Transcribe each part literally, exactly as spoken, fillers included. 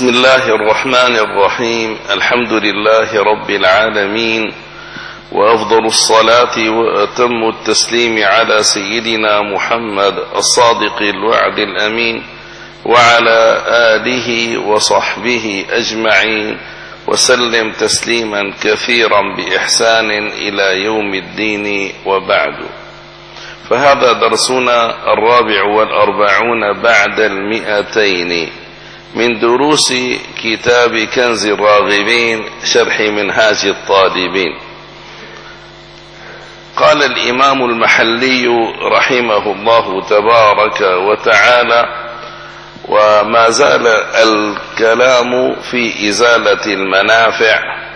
بسم الله الرحمن الرحيم. الحمد لله رب العالمين، وأفضل الصلاة وأتم التسليم على سيدنا محمد الصادق الوعد الأمين، وعلى آله وصحبه أجمعين، وسلم تسليما كثيرا بإحسان إلى يوم الدين، وبعد. فهذا درسنا الرابع والأربعون بعد المئتين من دروس كتاب كنز الراغبين شرح منهاج الطالبين. قال الإمام المحلي رحمه الله تبارك وتعالى: وما زال الكلام في إزالة المنافع،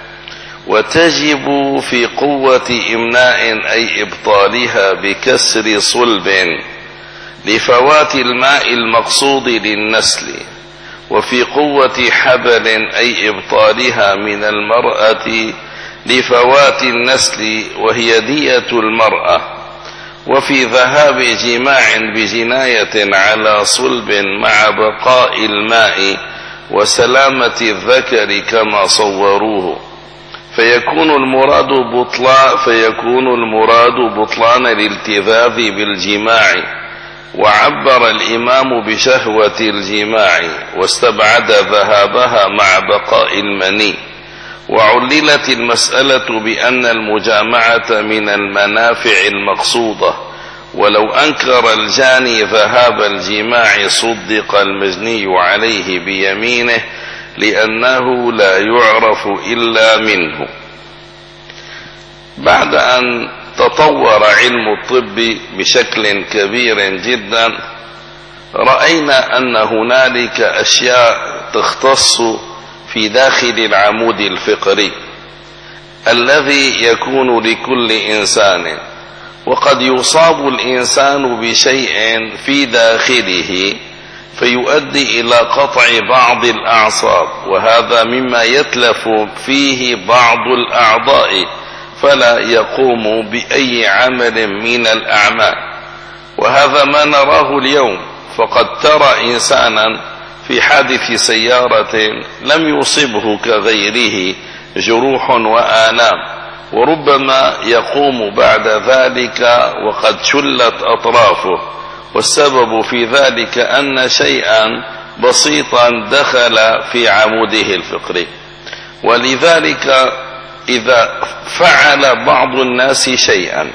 وتجب في قوة إمناء أي إبطالها بكسر صلب لفوات الماء المقصود للنسل، وفي قوة حبل أي إبطالها من المرأة لفوات النسل وهي دية المرأة، وفي ذهاب جماع بجناية على صلب مع بقاء الماء وسلامة الذكر كما صوروه، فيكون المراد بطلان فيكون المراد بطلان الالتذاذ بالجماع، وعبر الإمام بشهوة الجماع واستبعد ذهابها مع بقاء المني، وعللت المسألة بأن المجامعة من المنافع المقصودة، ولو أنكر الجاني ذهاب الجماع صدق المجني عليه بيمينه، لأنه لا يعرف إلا منه. بعد أن تطور علم الطب بشكل كبير جدا، رأينا أن هنالك أشياء تختص في داخل العمود الفقري الذي يكون لكل إنسان، وقد يصاب الإنسان بشيء في داخله فيؤدي إلى قطع بعض الأعصاب، وهذا مما يتلف فيه بعض الأعضاء فلا يقوم بأي عمل من الأعمال. وهذا ما نراه اليوم، فقد ترى إنسانا في حادث سيارة لم يصبه كغيره جروح وآلام، وربما يقوم بعد ذلك وقد شلت أطرافه، والسبب في ذلك أن شيئا بسيطا دخل في عموده الفقري. ولذلك إذا فعل بعض الناس شيئا،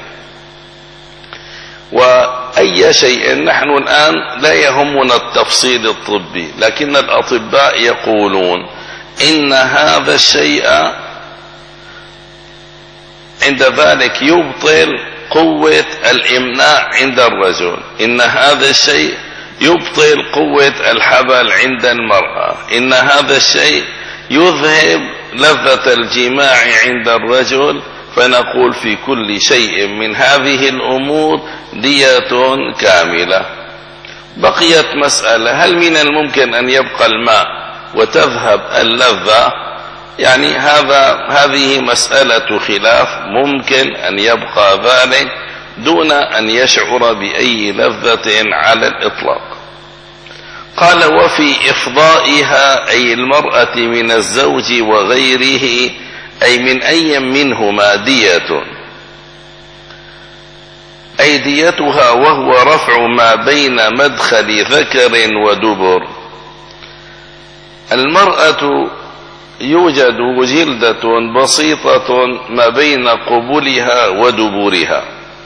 وأي شيء، نحن الآن لا يهمنا التفصيل الطبي، لكن الأطباء يقولون إن هذا الشيء عند ذلك يبطل قوة الإمناء عند الرجل، إن هذا الشيء يبطل قوة الحبل عند المرأة، إن هذا الشيء يذهب لذة الجماع عند الرجل. فنقول في كل شيء من هذه الأمور دية كاملة. بقيت مسألة: هل من الممكن أن يبقى الماء وتذهب اللذة؟ يعني هذا هذه مسألة خلاف، ممكن أن يبقى ذلك دون أن يشعر بأي لذة على الإطلاق. قال: وفي إفضائها أي المرأة من الزوج وغيره، أي من أي منهما، دية، أي ديتها وهو رفع ما بين مدخل ذكر ودبر. المرأة يوجد جلدة بسيطة ما بين قبلها ودبرها،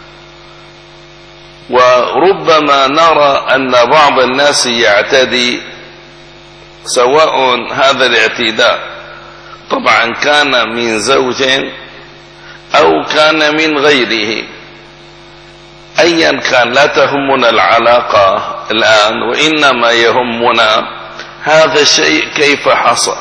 وربما نرى أن بعض الناس يعتدي، سواء هذا الاعتداء طبعا كان من زوج أو كان من غيره، أيا كان لا تهمنا العلاقة الآن، وإنما يهمنا هذا الشيء كيف حصل.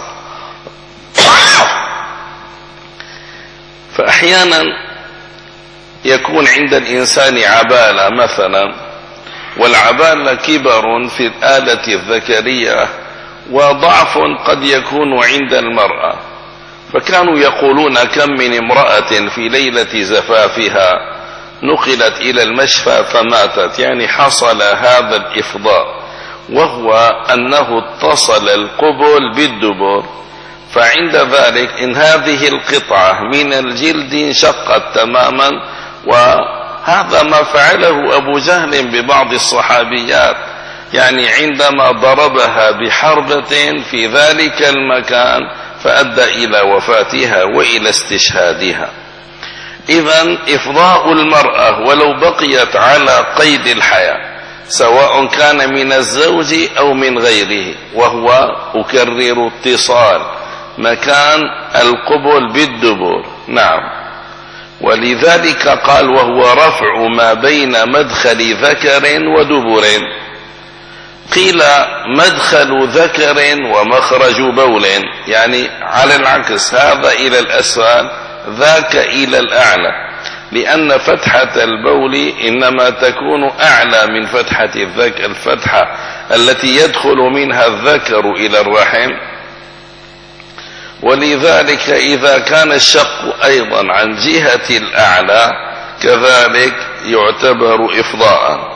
فأحيانا يكون عند الإنسان عبالة مثلا، والعبالة كبر في الآلة الذكرية، وضعف قد يكون عند المرأة، فكانوا يقولون كم من امرأة في ليلة زفافها نقلت إلى المشفى فماتت، يعني حصل هذا الإفضاء. وهو أنه اتصل القبل بالدبر، فعند ذلك إن هذه القطعة من الجلد انشقت تماما، وهذا ما فعله أبو جهل ببعض الصحابيات، يعني عندما ضربها بحربة في ذلك المكان فأدى إلى وفاتها وإلى استشهادها. إذن إفضاء المرأة ولو بقيت على قيد الحياة سواء كان من الزوج أو من غيره، وهو أكرر اتصال مكان القبل بالدبر. نعم، ولذلك قال وهو رفع ما بين مدخل ذكر ودبر. قيل مدخل ذكر ومخرج بول، يعني على العكس، هذا إلى الأسفل ذاك إلى الأعلى، لأن فتحة البول إنما تكون أعلى من فتحة الذكر، الفتحة التي يدخل منها الذكر إلى الرحم. ولذلك إذا كان الشق أيضا عن جهة الأعلى كذلك يعتبر إفضاء.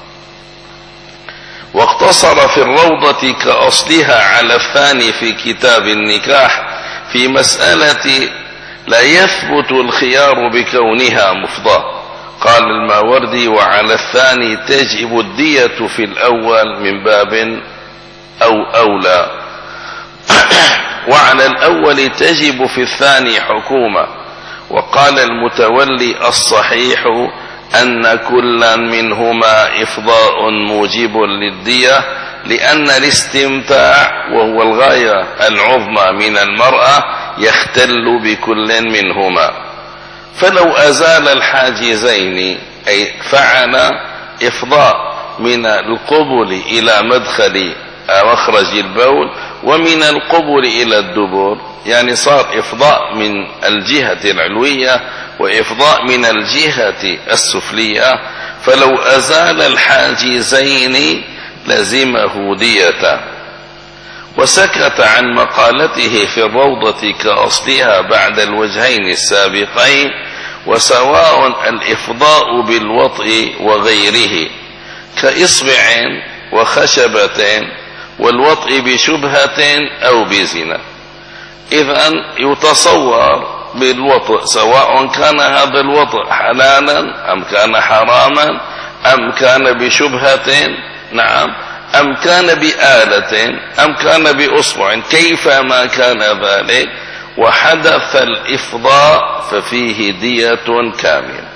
واقتصر في الروضة كأصلها على الثاني في كتاب النكاح في مسألة لا يثبت الخيار بكونها مفضاة. قال الماوردي وعلى الثاني تجب الدية في الأول من باب أو أولى، وعلى الأول تجب في الثاني حكومة. وقال المتولي الصحيح أن كلا منهما إفضاء موجب للدية، لأن الاستمتاع وهو الغاية العظمى من المرأة يختل بكل منهما. فلو أزال الحاجزين أي فعل إفضاء من القبل إلى مدخل مخرج البول ومن القبل إلى الدبر، يعني صار إفضاء من الجهة العلوية وإفضاء من الجهة السفلية، فلو أزال الحاجزين لزمه دية. وسكت عن مقالته في الروضة كأصلها بعد الوجهين السابقين، وسواء الإفضاء بالوطء وغيره كإصبع وخشبة، والوطء بشبهة أو بزنا. إذن يتصور بالوطء سواء كان هذا الوطء حلالا أم كان حراما أم كان بشبهة، نعم، أم كان بآلة أم كان بأصبع، كيفما كان ذلك وحدث الإفضاء ففيه دية كاملة.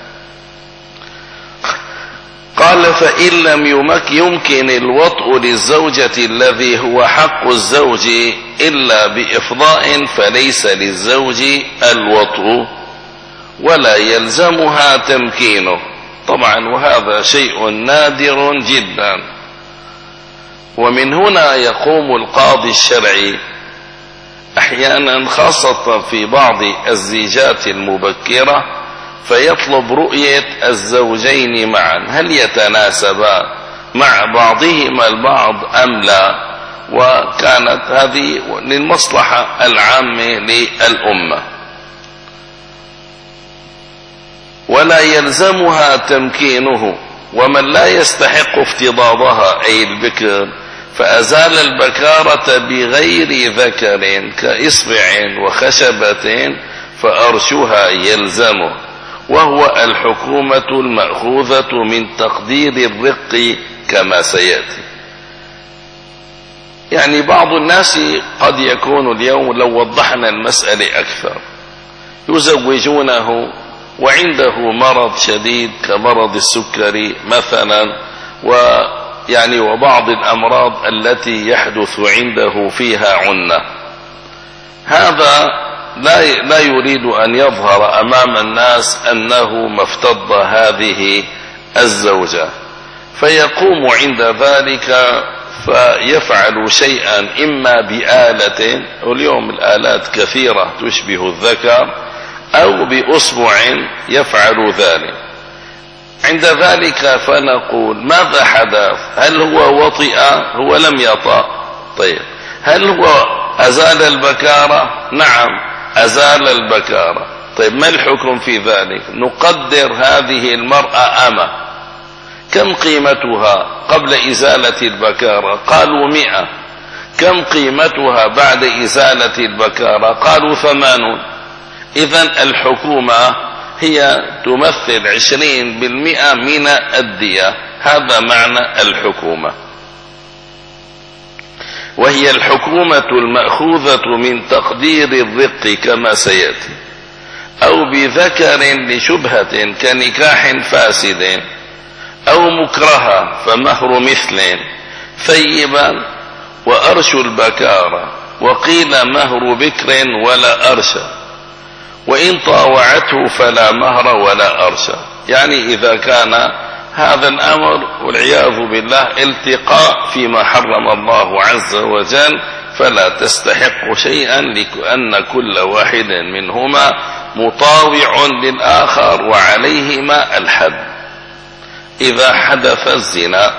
قال فإن لم يمكن الوطء للزوجة الذي هو حق الزوج إلا بإفضاء فليس للزوج الوطء ولا يلزمها تمكينه. طبعا وهذا شيء نادر جدا، ومن هنا يقوم القاضي الشرعي أحيانا خاصة في بعض الزيجات المبكرة فيطلب رؤية الزوجين معا، هل يتناسبا مع بعضهما البعض أم لا، وكانت هذه للمصلحة العامة للأمة. ولا يلزمها تمكينه، ومن لا يستحق افتضاضها أي البكر فأزال البكارة بغير ذكر كإصبع وخشبة فأرشها يلزمه، وهو الحكومة المأخوذة من تقدير الرق كما سيأتي. يعني بعض الناس قد يكون اليوم لو وضحنا المسألة أكثر يزوجونه وعنده مرض شديد كمرض السكري مثلا، ويعني وبعض الأمراض التي يحدث عنده فيها عنة، هذا لا لا يريد أن يظهر أمام الناس أنه ما افتض هذه الزوجة، فيقوم عند ذلك فيفعل شيئا إما بآلة، واليوم الآلات كثيرة تشبه الذكر، أو بأصبع يفعل ذلك. عند ذلك فنقول ماذا حدث؟ هل هو وطئ؟ هو لم يطأ. طيب هل هو أزال البكارة؟ نعم أزال البكارة. طيب ما الحكم في ذلك؟ نقدر هذه المرأة أمة، كم قيمتها قبل إزالة البكارة؟ قالوا مئة. كم قيمتها بعد إزالة البكارة؟ قالوا ثمانون. إذن الحكومة هي تمثل عشرين بالمئة من الدية، هذا معنى الحكومة. وهي الحكومة المأخوذة من تقدير الرق كما سيأتي، أو بذكر لشبهة كنكاح فاسد، أو مكرها فمهر مثل ثيبا وأرش البكارة، وقيل مهر بكر ولا أرش، وإن طاوعته فلا مهر ولا أرش. يعني إذا كان هذا الأمر والعياذ بالله التقاء فيما حرم الله عز وجل، فلا تستحق شيئا لأن كل واحد منهما مطاوع للآخر وعليهما الحد. إذا حدث الزنا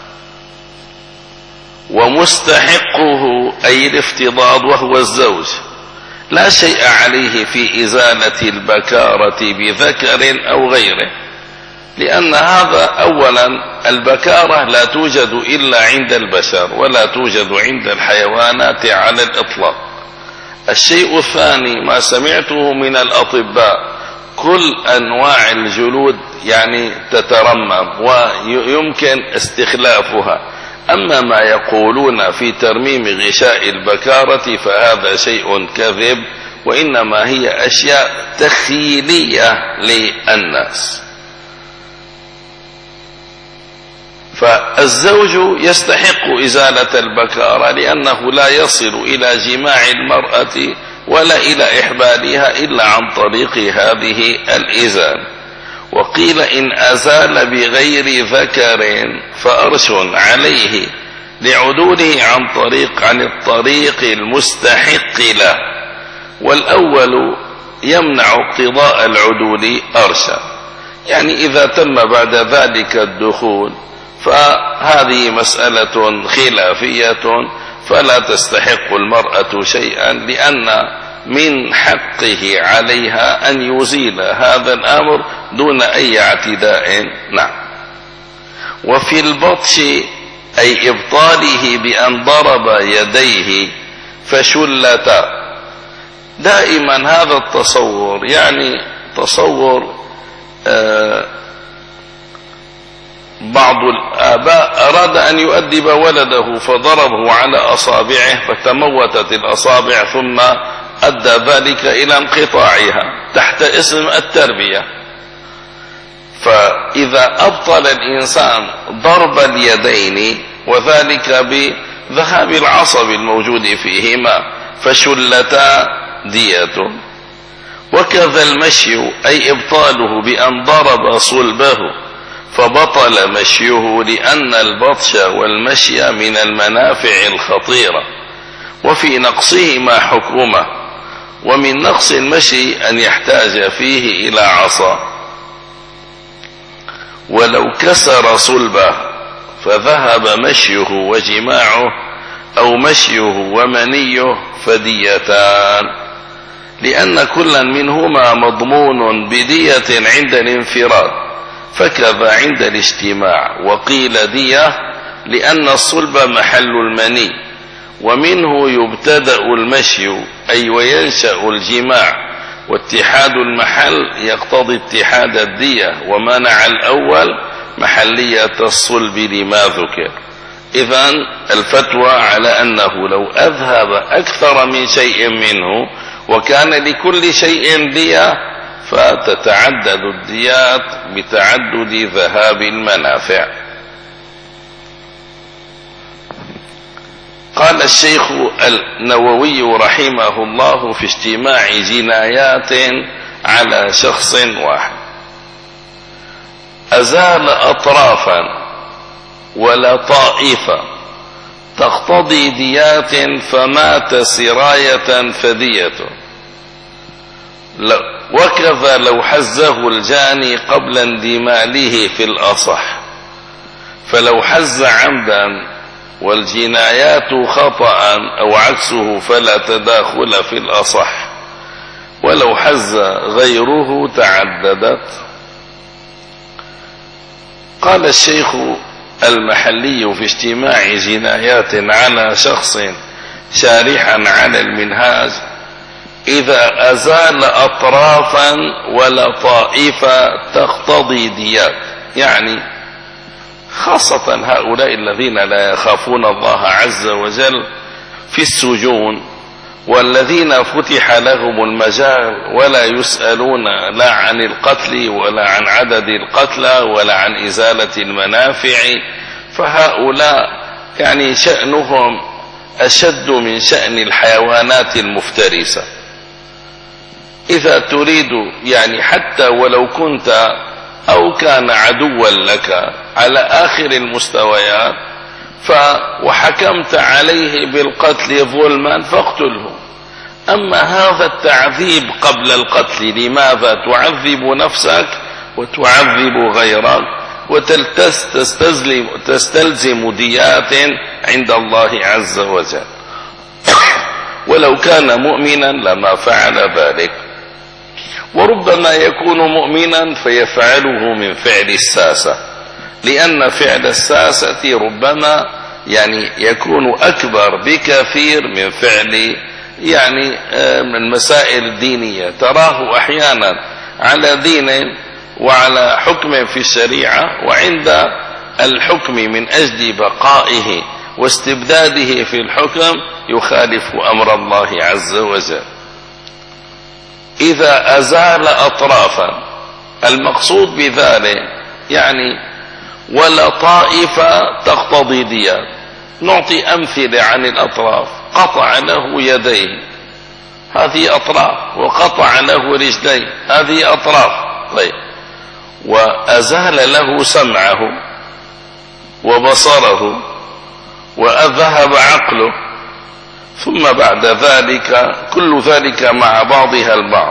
ومستحقه أي الافتضاض وهو الزوج لا شيء عليه في إزالة البكارة بذكر أو غيره، لأن هذا أولا البكارة لا توجد إلا عند البشر ولا توجد عند الحيوانات على الإطلاق. الشيء الثاني ما سمعته من الأطباء كل أنواع الجلود يعني تترمم ويمكن استخلافها، أما ما يقولون في ترميم غشاء البكارة فهذا شيء كذب، وإنما هي أشياء تخيلية للناس. فالزوج يستحق إزالة البكارة لأنه لا يصل إلى جماع المرأة ولا إلى إحبالها إلا عن طريق هذه الإزالة. وقيل إن أزال بغير ذكر فأرش عليه لعدوله عن طريق عن الطريق المستحق له، والأول يمنع اقتضاء العدول أرشا. يعني إذا تم بعد ذلك الدخول فهذه مسألة خلافية، فلا تستحق المرأة شيئا لأن من حقه عليها أن يزيل هذا الأمر دون أي اعتداء. نعم. وفي البطش أي إبطاله بأن ضرب يديه فشلتا. دائما هذا التصور يعني تصور آه بعض الآباء أراد أن يؤدب ولده فضربه على أصابعه فتموتت الأصابع، ثم أدى ذلك إلى انقطاعها تحت اسم التربية. فإذا أبطل الإنسان ضرب اليدين وذلك بذهاب العصب الموجود فيهما فشلتا دية. وكذا المشي أي إبطاله بأن ضرب صلبه فبطل مشيه، لأن البطش والمشي من المنافع الخطيرة، وفي نقصهما حكمه. ومن نقص المشي أن يحتاج فيه إلى عصا، ولو كسر صلبه فذهب مشيه وجماعه أو مشيه ومنيه فديتان، لأن كلا منهما مضمون بدية عند الانفراد، فكذا عند الاجتماع. وقيل دية لأن الصلب محل المني، ومنه يبتدأ المشي أي وينشأ الجماع، واتحاد المحل يقتضي اتحاد الدية، ومنع الأول محلية الصلب لما ذكر. إذن الفتوى على أنه لو أذهب أكثر من شيء منه وكان لكل شيء دية فتتعدد الديات بتعدد ذهاب المنافع. قال الشيخ النووي رحمه الله في اجتماع جنايات على شخص واحد: أزال أطرافا ولا طائفة تقتضي ديات فمات سراية فدية، وكذا لو حزه الجاني قبل اندماله في الأصح، فلو حز عمدا والجنايات خطأ أو عكسه فلا تداخل في الأصح، ولو حز غيره تعددت. قال الشيخ المحلي في اجتماع جنايات على شخص شارحا على المنهاج: إذا أزال أطرافا ولطائف تقتضي ديات. يعني خاصة هؤلاء الذين لا يخافون الله عز وجل في السجون، والذين فتح لهم المجال ولا يسألون لا عن القتل ولا عن عدد القتلى ولا عن إزالة المنافع، فهؤلاء يعني شأنهم أشد من شأن الحيوانات المفترسة. إذا تريد يعني حتى ولو كنت أو كان عدوا لك على آخر المستويات وحكمت عليه بالقتل ظلما فاقتله. أما هذا التعذيب قبل القتل، لماذا تعذب نفسك وتعذب غيرك وتستلزم تستلزم ديات عند الله عز وجل؟ ولو كان مؤمنا لما فعل ذلك. وربما يكون مؤمنا فيفعله من فعل الساسة، لأن فعل الساسة ربما يعني يكون أكبر بكثير من فعل يعني من المسائل الدينية. تراه أحيانا على دين وعلى حكم في الشريعة، وعند الحكم من أجل بقائه واستبداده في الحكم يخالف أمر الله عز وجل. إذا أزال أطرافا، المقصود بذلك يعني ولا طائفة تقتضي ديات. نعطي أمثلة عن الأطراف: قطع له يديه، هذه أطراف، وقطع له رجليه، هذه أطراف. طيب، وأزال له سمعه وبصره وأذهب عقله، ثم بعد ذلك كل ذلك مع بعضها البعض،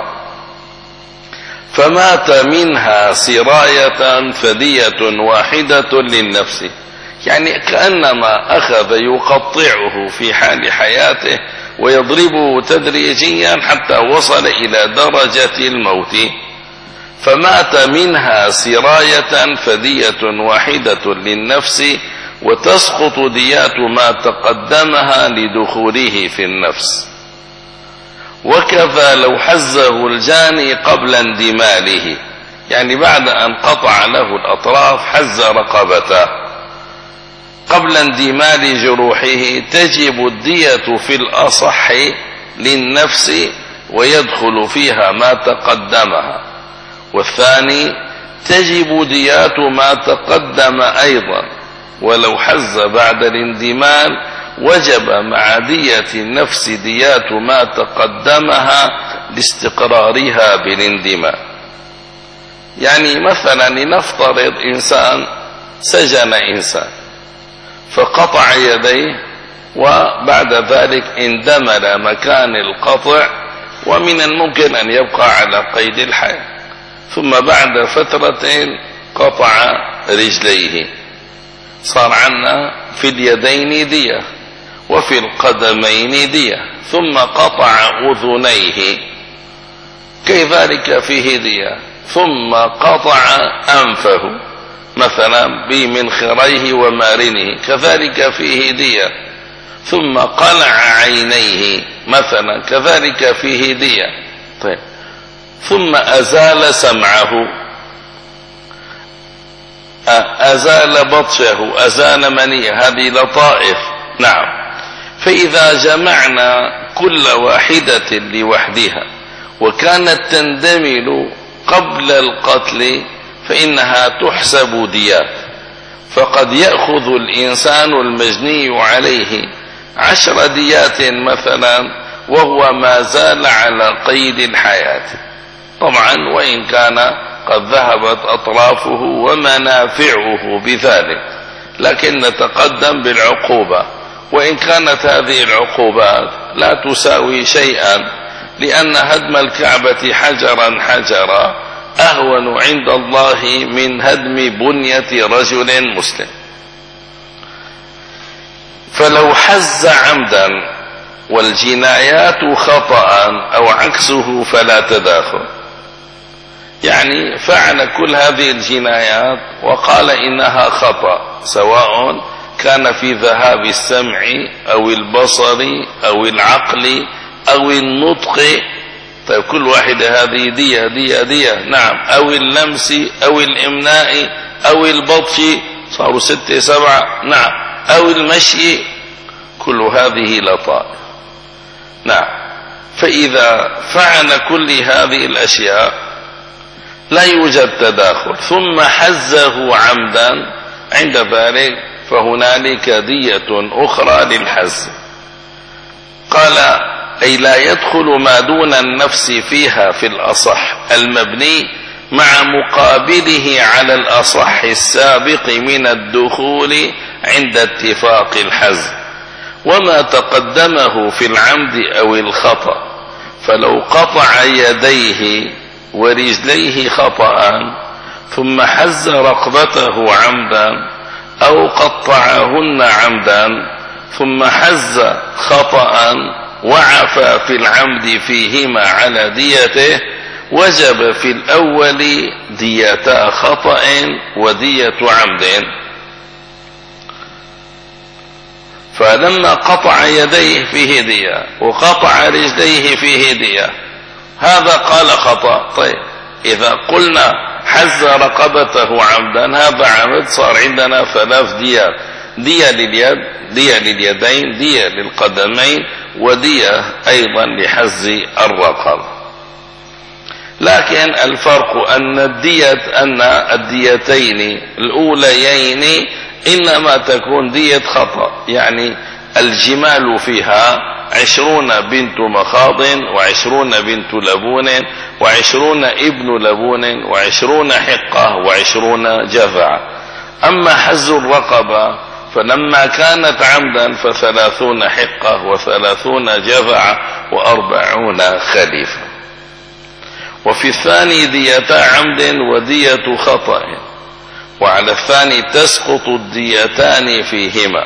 فمات منها سراية فدية واحدة للنفس. يعني كأنما أخذ يقطعه في حال حياته ويضربه تدريجيا حتى وصل إلى درجة الموت، فمات منها سراية فدية واحدة للنفس، وتسقط ديات ما تقدمها لدخوله في النفس. وكذا لو حزه الجاني قبل اندماله، يعني بعد أن قطع له الأطراف حز رقبته قبل اندمال جروحه، تجب الدية في الأصح للنفس ويدخل فيها ما تقدمها. والثاني تجب ديات ما تقدم أيضا، ولو حز بعد الاندمال وجب مع دية النفس ديات ما تقدمها لاستقرارها بالاندمال. يعني مثلا لنفترض إنسان سجن إنسان فقطع يديه، وبعد ذلك اندمل مكان القطع، ومن الممكن أن يبقى على قيد الحياة، ثم بعد فترة قطع رجليه، صار عنا في اليدين دية وفي القدمين دية، ثم قطع أذنيه كذلك فيه دية، ثم قطع أنفه مثلا بمنخريه ومارنه كذلك فيه دية، ثم قلع عينيه مثلا كذلك فيه دية. طيب، ثم أزال سمعه، أزال بطشه، أزال منيه، هذه لطائف. نعم. فإذا جمعنا كل واحدة لوحدها وكانت تندمل قبل القتل فإنها تحسب ديات. فقد يأخذ الإنسان المجني عليه عشر ديات مثلا وهو ما زال على قيد الحياة، طبعا وإن كان قد ذهبت أطرافه ومنافعه بذلك، لكن نتقدم بالعقوبة، وإن كانت هذه العقوبات لا تساوي شيئا، لأن هدم الكعبة حجرا حجرا أهون عند الله من هدم بنية رجل مسلم. فلو حز عمدا والجنايات خطأ أو عكسه فلا تداخل. يعني فعل كل هذه الجنايات وقال إنها خطأ، سواء كان في ذهاب السمع أو البصر أو العقل أو النطق. طيب كل واحدة هذه دية دية دية، نعم، أو اللمس أو الإمناء أو البطش، صاروا ستة سبعة، نعم، أو المشي، كل هذه لطائف، نعم. فإذا فعل كل هذه الأشياء لا يوجد تداخل، ثم حزه عمدا، عند ذلك فهنالك دية أخرى للحز. قال أي لا يدخل ما دون النفس فيها في الأصح المبني مع مقابله على الأصح السابق من الدخول عند اتفاق الحز، وما تقدمه في العمد أو الخطأ. فلو قطع يديه ورجليه خطأ ثم حز رقبته عمدا أو قطعهن عمدا ثم حز خطأ وعفى في العمد فيهما على ديته، وجب في الأول ديتا خطأ ودية عمد. فلما قطع يديه فيه دية وقطع رجليه فيه دية، هذا قال خطأ. طيب إذا قلنا حز رقبته عمدا هذا عمد، صار عندنا ثلاث ديات: دية لليد، دية لليدين، دية للقدمين، ودية أيضا لحز الرقبة. لكن الفرق أن الدية أن الديتين الأوليين إنما تكون دية خطأ، يعني الجمال فيها عشرون بنت مخاض وعشرون بنت لبون وعشرون ابن لبون وعشرون حقة وعشرون جذع. أما حز الرقبة فلما كانت عمدا فثلاثون حقة وثلاثون جذع وأربعون خليفة. وفي الثاني ديتا عمد ودية خطأ، وعلى الثاني تسقط الديتان فيهما،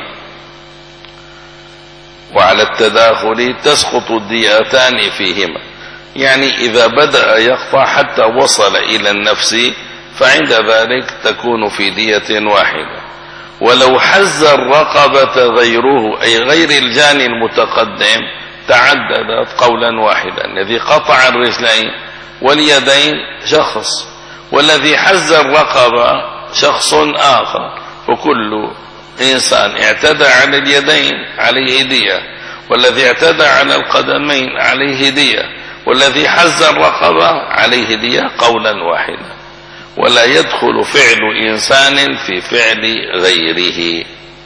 وعلى التداخل تسقط الديتان فيهما. يعني إذا بدأ يقطع حتى وصل إلى النفس فعند ذلك تكون في دية واحدة. ولو حز الرقبة غيره أي غير الجاني المتقدم تعددت قولا واحدا: الذي قطع الرجلين واليدين شخص، والذي حز الرقبة شخص آخر، وكل إنسان اعتدى على اليدين عليه دية، والذي اعتدى على القدمين عليه دية، والذي حز الرقبة عليه دية، قولا واحدا. ولا يدخل فعل إنسان في فعل غيره.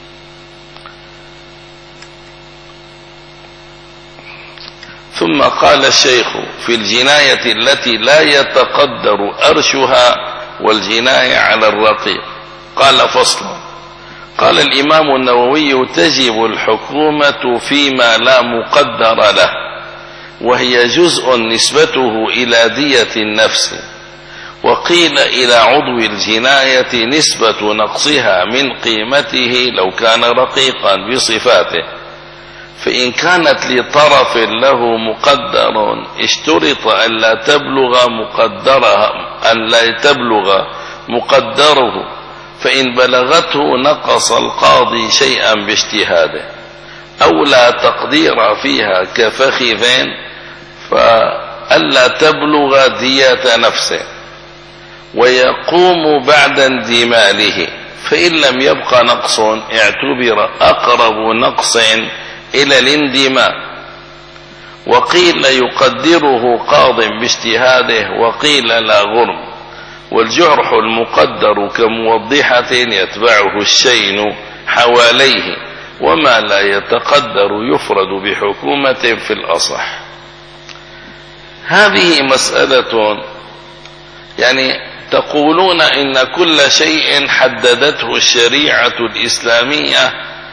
ثم قال الشيخ في الجناية التي لا يتقدر أرشها والجناية على الرقيق، قال: فصل. قال الإمام النووي: تجب الحكومة فيما لا مقدر له، وهي جزء نسبته إلى دية النفس، وقيل إلى عضو الجناية نسبة نقصها من قيمته لو كان رقيقا بصفاته. فإن كانت لطرف له مقدر اشترط أن لا تبلغ مقدرها أن لا تبلغ مقدره، فإن بلغته نقص القاضي شيئا باجتهاده، أو لا تقدير فيها كفخذ فألا تبلغ دية نفسه، ويقوم بعد اندماله، فإن لم يبق نقص اعتبر أقرب نقص إلى الاندماء. وقيل يقدره قاض باجتهاده، وقيل لا غرم. والجرح المقدر كموضحة يتبعه الشين حواليه، وما لا يتقدر يفرد بحكومة في الأصح. هذه مسألة، يعني تقولون إن كل شيء حددته الشريعة الإسلامية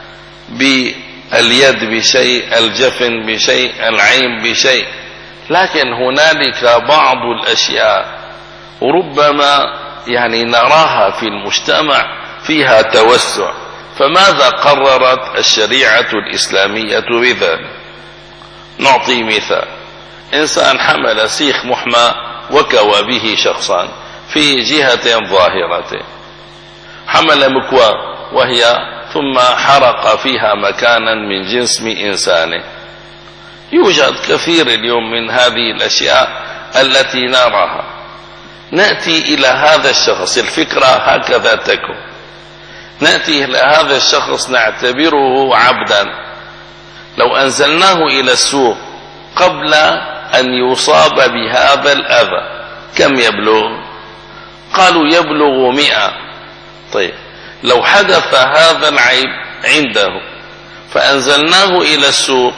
باليد بشيء، الجفن بشيء، العين بشيء، لكن هنالك بعض الأشياء ربما يعني نراها في المجتمع فيها توسع. فماذا قررت الشريعة الإسلامية بذلك؟ نعطي مثال: إنسان حمل سيخ محمى وكوى به شخصا في جهة ظاهرة، حمل مكوى وهي ثم حرق فيها مكانا من جسم إنسانه. يوجد كثير اليوم من هذه الأشياء التي نراها. نأتي إلى هذا الشخص، الفكرة هكذا تكون، نأتي إلى هذا الشخص نعتبره عبدا، لو أنزلناه إلى السوق قبل أن يصاب بهذا الأذى كم يبلغ؟ قالوا يبلغ مئة. طيب لو حدث هذا العيب عنده فأنزلناه إلى السوق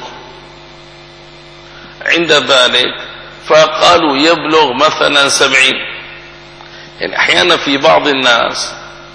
عند ذلك فقالوا يبلغ مثلا سبعين. يعني أحيانا في بعض الناس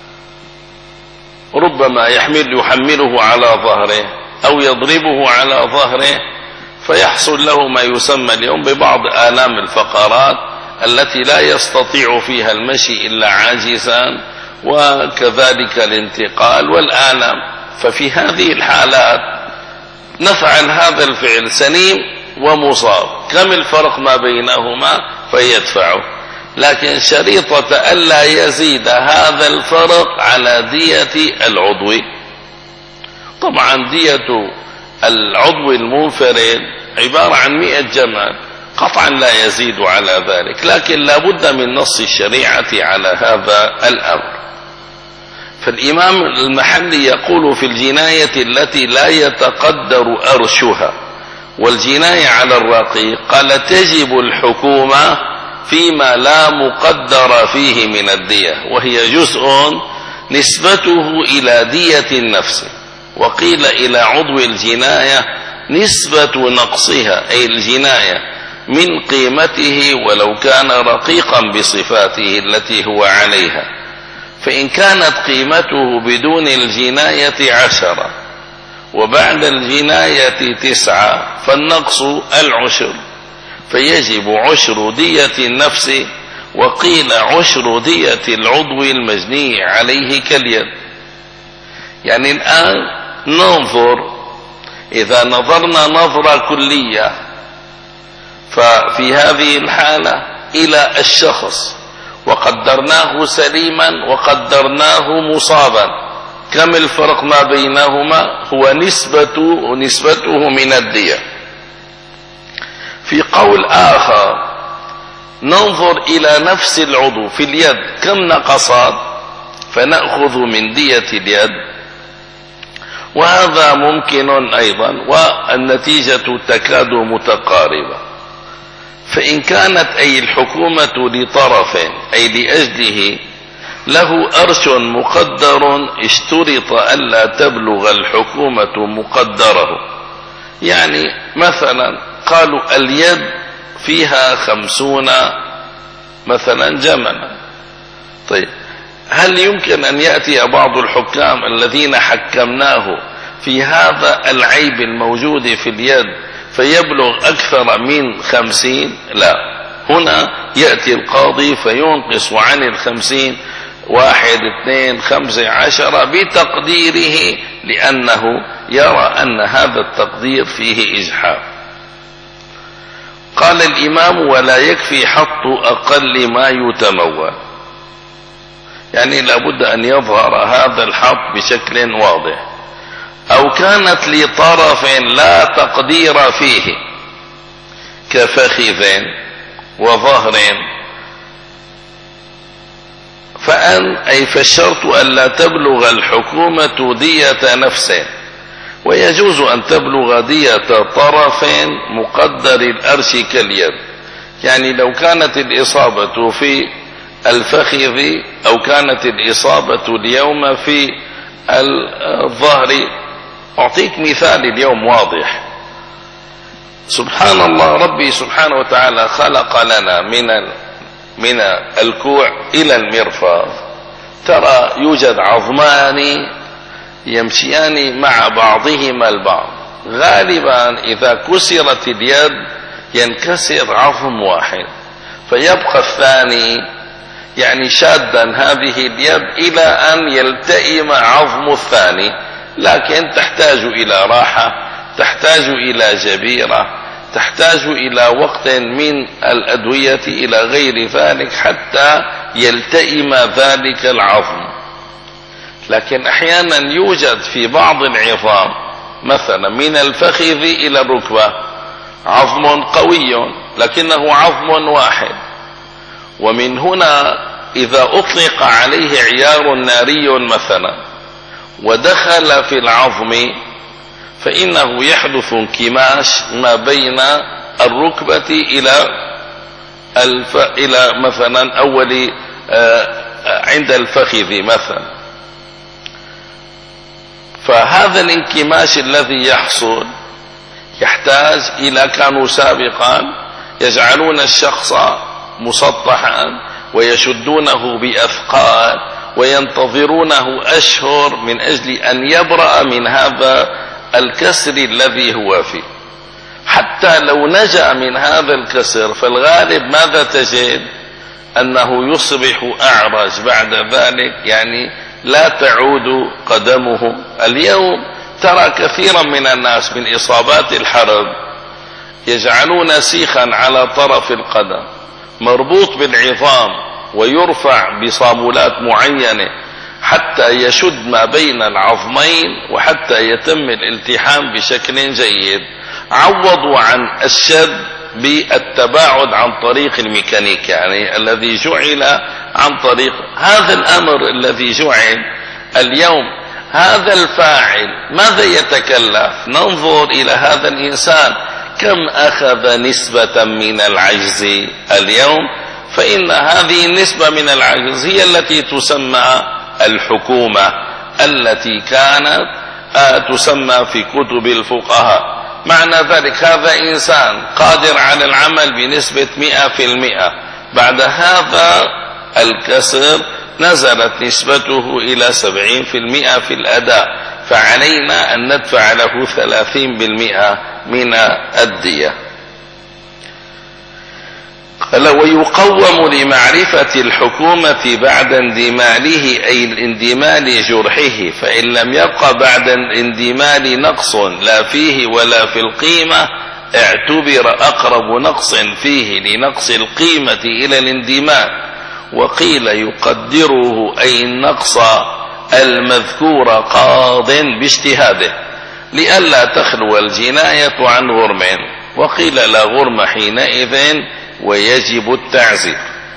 ربما يحمل يحمله على ظهره أو يضربه على ظهره فيحصل له ما يسمى اليوم ببعض آلام الفقرات التي لا يستطيع فيها المشي إلا عاجزا، وكذلك الانتقال والآلام. ففي هذه الحالات نفعل هذا الفعل سليم ومصاب، كم الفرق ما بينهما؟ فيدفعه، لكن شريطة ألا يزيد هذا الفرق على دية العضو. طبعا دية العضو المنفرد عبارة عن مئة جمل، قطعا لا يزيد على ذلك، لكن لا بد من نص الشريعة على هذا الأمر. فالإمام المحلي يقول في الجناية التي لا يتقدر أرشها والجناية على الرقيق، قال تجب الحكومة فيما لا مقدر فيه من الدية، وهي جزء نسبته إلى دية النفس، وقيل إلى عضو الجناية نسبة نقصها أي الجناية من قيمته ولو كان رقيقا بصفاته التي هو عليها. فإن كانت قيمته بدون الجناية عشرة وبعد الجناية تسعة فالنقص العشر، فيجب عشر دية النفس، وقيل عشر دية العضو المجني عليه كاليد. يعني الآن ننظر، إذا نظرنا نظرة كلية ففي هذه الحالة إلى الشخص وقدرناه سليما وقدرناه مصابا، كم الفرق ما بينهما؟ هو نسبته نسبته من الدية. في قول آخر ننظر إلى نفس العضو في اليد كم نقصات فنأخذ من دية اليد، وهذا ممكن أيضا، والنتيجة تكاد متقاربة. فإن كانت أي الحكومة لطرف أي لأجله له أرش مقدر اشترط ألا تبلغ الحكومة مقدره. يعني مثلا قالوا اليد فيها خمسون مثلا جملا. طيب هل يمكن أن يأتي بعض الحكام الذين حكمناه في هذا العيب الموجود في اليد فيبلغ أكثر من خمسين؟ لا، هنا يأتي القاضي فينقص عن الخمسين واحد اثنين خمسة عشر بتقديره، لأنه يرى أن هذا التقدير فيه إجحاف. قال الإمام ولا يكفي حط أقل ما يتمول، يعني لابد أن يظهر هذا الحط بشكل واضح. أو كانت لطرف لا تقدير فيه كفخذ وظهر، فأن أي فالشرط ألا تبلغ الحكومة دية نفسه، ويجوز أن تبلغ دية طرف مقدر الأرش كاليد. يعني لو كانت الإصابة في الفخذ أو كانت الإصابة اليوم في الظهر. أعطيك مثال اليوم واضح. سبحان الله، ربي سبحانه وتعالى خلق لنا من من الكوع إلى المرفق ترى يوجد عظمان يمشيان مع بعضهما البعض. غالبا إذا كسرت اليد ينكسر عظم واحد فيبقى الثاني يعني شادا هذه اليد إلى أن يلتئم عظم الثاني، لكن تحتاج إلى راحة، تحتاج إلى جبيرة، تحتاج إلى وقت من الأدوية إلى غير ذلك حتى يلتئم ذلك العظم. لكن أحيانا يوجد في بعض العظام مثلا من الفخذ إلى الركبة عظم قوي لكنه عظم واحد، ومن هنا إذا أطلق عليه عيار ناري مثلا ودخل في العظم فإنه يحدث انكماش ما بين الركبة إلى الف... إلى مثلا أول آه عند الفخذ مثلا. فهذا الانكماش الذي يحصل يحتاج إلى، كانوا سابقا يجعلون الشخص مسطحا ويشدونه بأثقال وينتظرونه أشهر من أجل أن يبرأ من هذا الكسر الذي هو فيه. حتى لو نجا من هذا الكسر فالغالب ماذا تجد؟ أنه يصبح أعرج بعد ذلك، يعني لا تعود قدمه. اليوم ترى كثيرا من الناس من إصابات الحرب يجعلون سيخا على طرف القدم مربوط بالعظام ويرفع بصامولات معينة حتى يشد ما بين العظمين وحتى يتم الالتحام بشكل جيد. عوضوا عن الشد بالتباعد عن طريق الميكانيكا، يعني الذي جعل عن طريق هذا الأمر الذي جعل اليوم. هذا الفاعل ماذا يتكلف؟ ننظر إلى هذا الإنسان كم أخذ نسبة من العجز اليوم، فإن هذه النسبة من العجز هي التي تسمى الحكومة، التي كانت تسمى في كتب الفقهاء. معنى ذلك هذا إنسان قادر على العمل بنسبة مئة في المئة، بعد هذا الكسر نزلت نسبته إلى سبعين في المئة في الأداء، فعلينا أن ندفع له ثلاثين بالمئة من الدية. قال ويقوم لمعرفة الحكومة بعد اندماله، أي الاندمال جرحه، فإن لم يبق بعد الاندمال نقص لا فيه ولا في القيمة اعتبر أقرب نقص فيه لنقص القيمة إلى الاندمال. وقيل يقدره أي النقص المذكور قاض باجتهاده لئلا تخلو الجناية عن غرم، وقيل لا غرم حينئذ ويجب التعزير.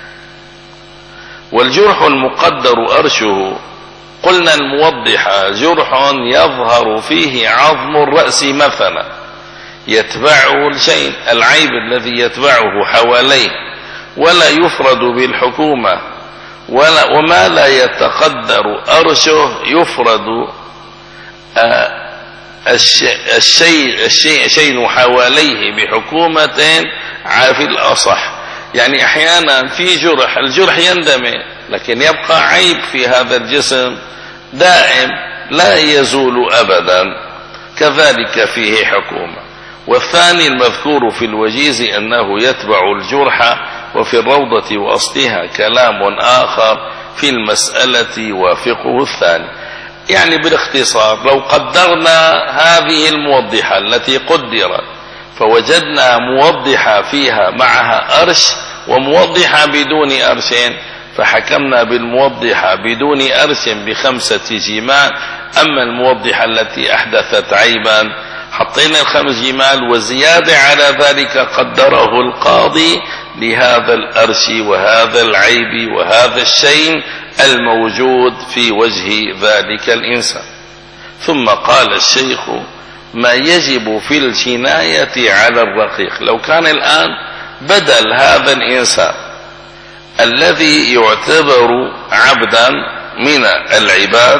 والجرح المقدر أرشه قلنا الموضح جرح يظهر فيه عظم الرأس مثلا يتبعه الشيء العيب الذي يتبعه حواليه، ولا يفرد بالحكومة، ولا وما لا يتقدر أرشه يفرد آه الشيء الشيء الشيء شيء حواليه بحكومة في الأصح. يعني أحيانا في جرح الجرح يندمج لكن يبقى عيب في هذا الجسم دائم لا يزول أبدا، كذلك فيه حكومة. والثاني المذكور في الوجيز أنه يتبع الجرح، وفي الروضة وأصلها كلام آخر في المسألة يوافقه الثاني. يعني بالاختصار لو قدرنا هذه الموضحة التي قدرت فوجدنا موضحة فيها معها أرش وموضحة بدون أرش، فحكمنا بالموضحة بدون أرش بخمسة جمال. أما الموضحة التي أحدثت عيبا حطينا الخمس جمال، وزيادة على ذلك قدره القاضي لهذا الأرش وهذا العيب وهذا الشيء الموجود في وجه ذلك الإنسان. ثم قال الشيخ ما يجب في الجناية على الرقيق. لو كان الآن بدل هذا الإنسان الذي يعتبر عبدا من العباد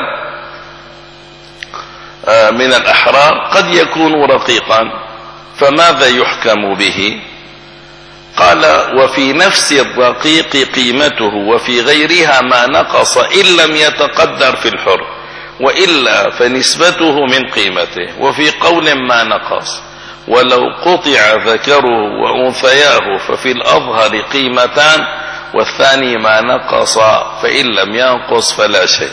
من الأحرار قد يكون رقيقا، فماذا يحكم به؟ قال وفي نفس الرقيق قيمته، وفي غيرها ما نقص إن لم يتقدر في الحر، وإلا فنسبته من قيمته. وفي قول ما نقص، ولو قطع ذكره وأنثياه ففي الأظهر قيمتان، والثاني ما نقص فإن لم ينقص فلا شيء.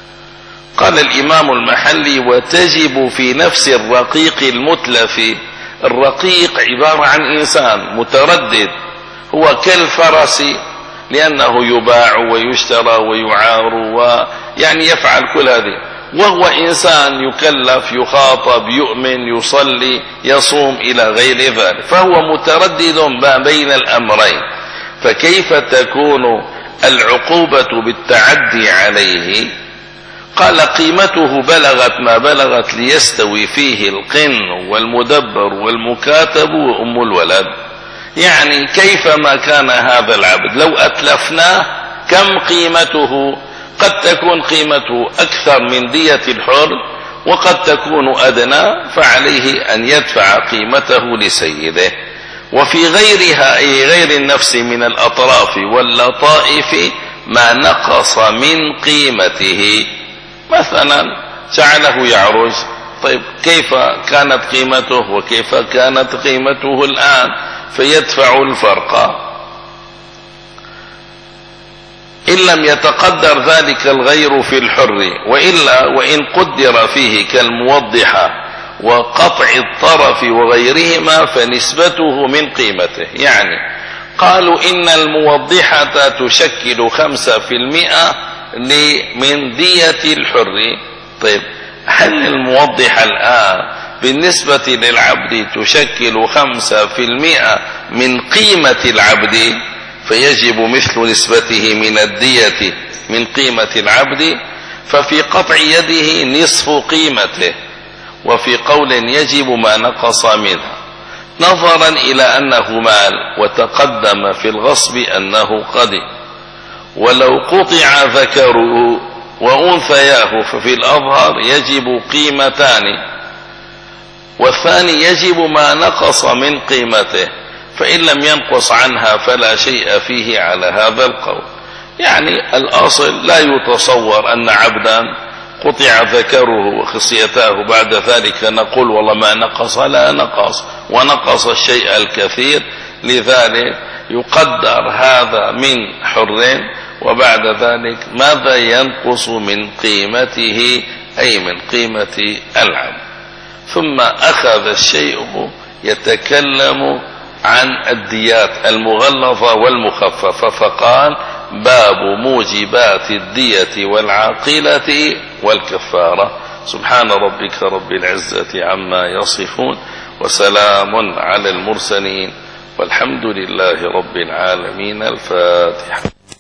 قال الإمام المحلي وتجب في نفس الرقيق المتلف الرقيق عبارة عن إنسان متردد، هو كالفرس لأنه يباع ويشترى ويعار ويعني يفعل كل هذه، وهو إنسان يكلف يخاطب يؤمن يصلي يصوم إلى غير ذلك، فهو متردد ما بين الأمرين. فكيف تكون العقوبة بالتعدي عليه؟ قال قيمته بلغت ما بلغت ليستوي فيه القن والمدبر والمكاتب وأم الولد. يعني كيفما كان هذا العبد لو أتلفناه كم قيمته؟ قد تكون قيمته أكثر من دية الحر وقد تكون أدنى، فعليه أن يدفع قيمته لسيده. وفي غيرها أي غير النفس من الأطراف واللطائف ما نقص من قيمته، مثلا جعله يعرج، طيب كيف كانت قيمته وكيف كانت قيمته الآن؟ فيدفع الفرق. إن لم يتقدر ذلك الغير في الحر، وإلا وإن قدر فيه كالموضحة وقطع الطرف وغيرهما فنسبته من قيمته. يعني قالوا إن الموضحة تشكل خمسة في المئة من دية الحر. طيب هل الموضحة الآن بالنسبة للعبد تشكل خمسة في المئة من قيمة العبد، فيجب مثل نسبته من الدية من قيمة العبد، ففي قطع يده نصف قيمته، وفي قول يجب ما نقص منها، نظرا إلى أنه مال وتقدم في الغصب أنه قدم. ولو قطع ذكره وأنثياه ففي الأظهر يجب قيمتان، والثاني يجب ما نقص من قيمته، فإن لم ينقص عنها فلا شيء فيه على هذا القول. يعني الأصل لا يتصور أن عبدا قطع ذكره وخصيتاه بعد ذلك نقول والله ما نقص، لا نقص، ونقص الشيء الكثير، لذلك يقدر هذا من حر، وبعد ذلك ماذا ينقص من قيمته أي من قيمة العبد. ثم أخذ الشيء يتكلم عن الديات المغلظة والمخففة، فقال باب موجبات الدية والعاقلة والكفارة. سبحان ربك رب العزة عما يصفون، وسلام على المرسلين، والحمد لله رب العالمين. الفاتحة.